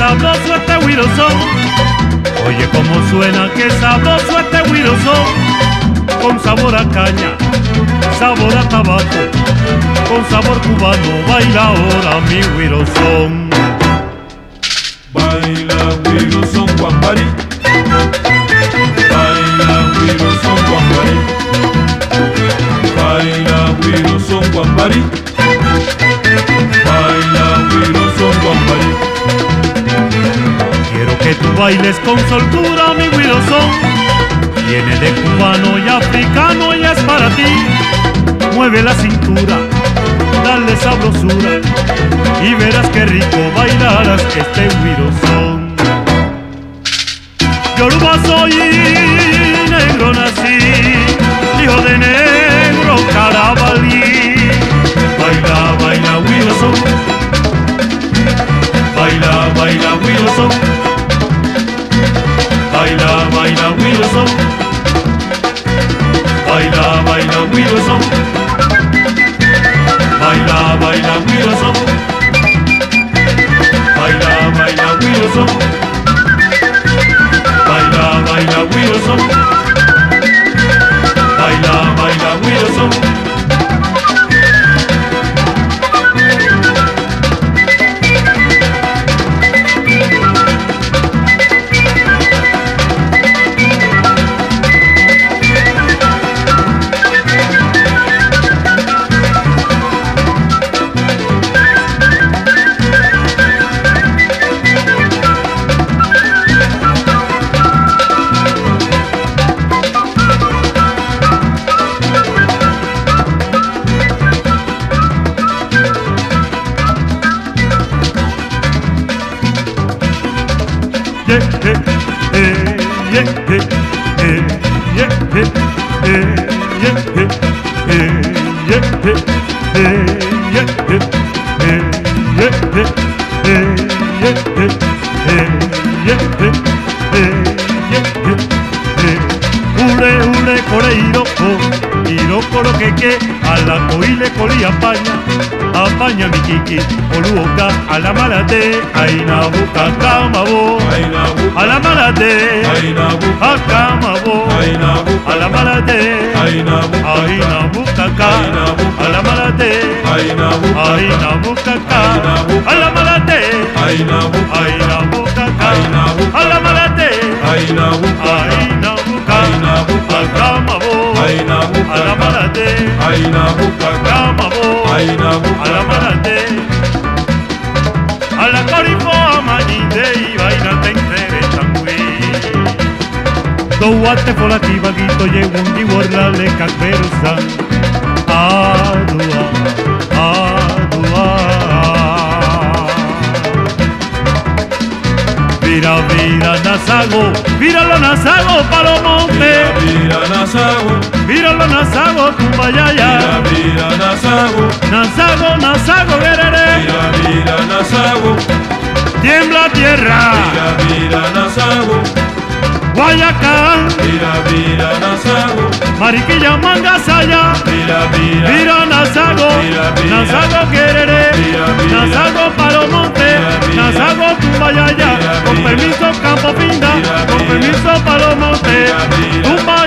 sabroso este huirozón. Oye cómo suena, qué sabroso este huirozón. Con sabor a caña, sabor a tabaco, con sabor cubano, baila ahora mi huirozón. Baila huirozón guambari, baila huirozón guambari, baila huirozón guambari, baila huirozón guambari. Quiero que tú bailes con soltura mi huirozón. Viene de cubano y africano y es para ti. Mueve la cintura, dale sabrosura y verás qué rico bailarás este huirozón. Yoruba soy, negro nací, hijo de negro carabalí. Baila, baila huirozón, baila, baila huirozón, baila, baila huirozón, baila, baila huirozón, baila, baila huirozón, baila, baila huirozón, baila, baila huirozón, baila, baila huirozón. Ule ule kore iroko lo que a la coile coli apaña mi kiki oluoka a la malade aina buka kamabo a la malade aina kamabo a la malade aina buka ka a la malade aina buka ka a la malade aina buka ka a la malade aina buka kamabo a la malade kamabo a la malade a la corifo amanide y vaina te interesangui Douate folaki bagito yegundi warla le kakberusan adua Vira vira nasago, víralo nasago palomonte. Vira nasago, víralo nasago tumbayaya. Vira nasago, nasago guerere. Vira nasago, tiembla tierra. Vira nasago, Guayacán. Vira nasago, Mariquilla mangasaya. Vira nasago, nasago guerere. Nasago palomonte. Nasago tumbayaya. Con permiso campo pinda. Con permiso palomonte.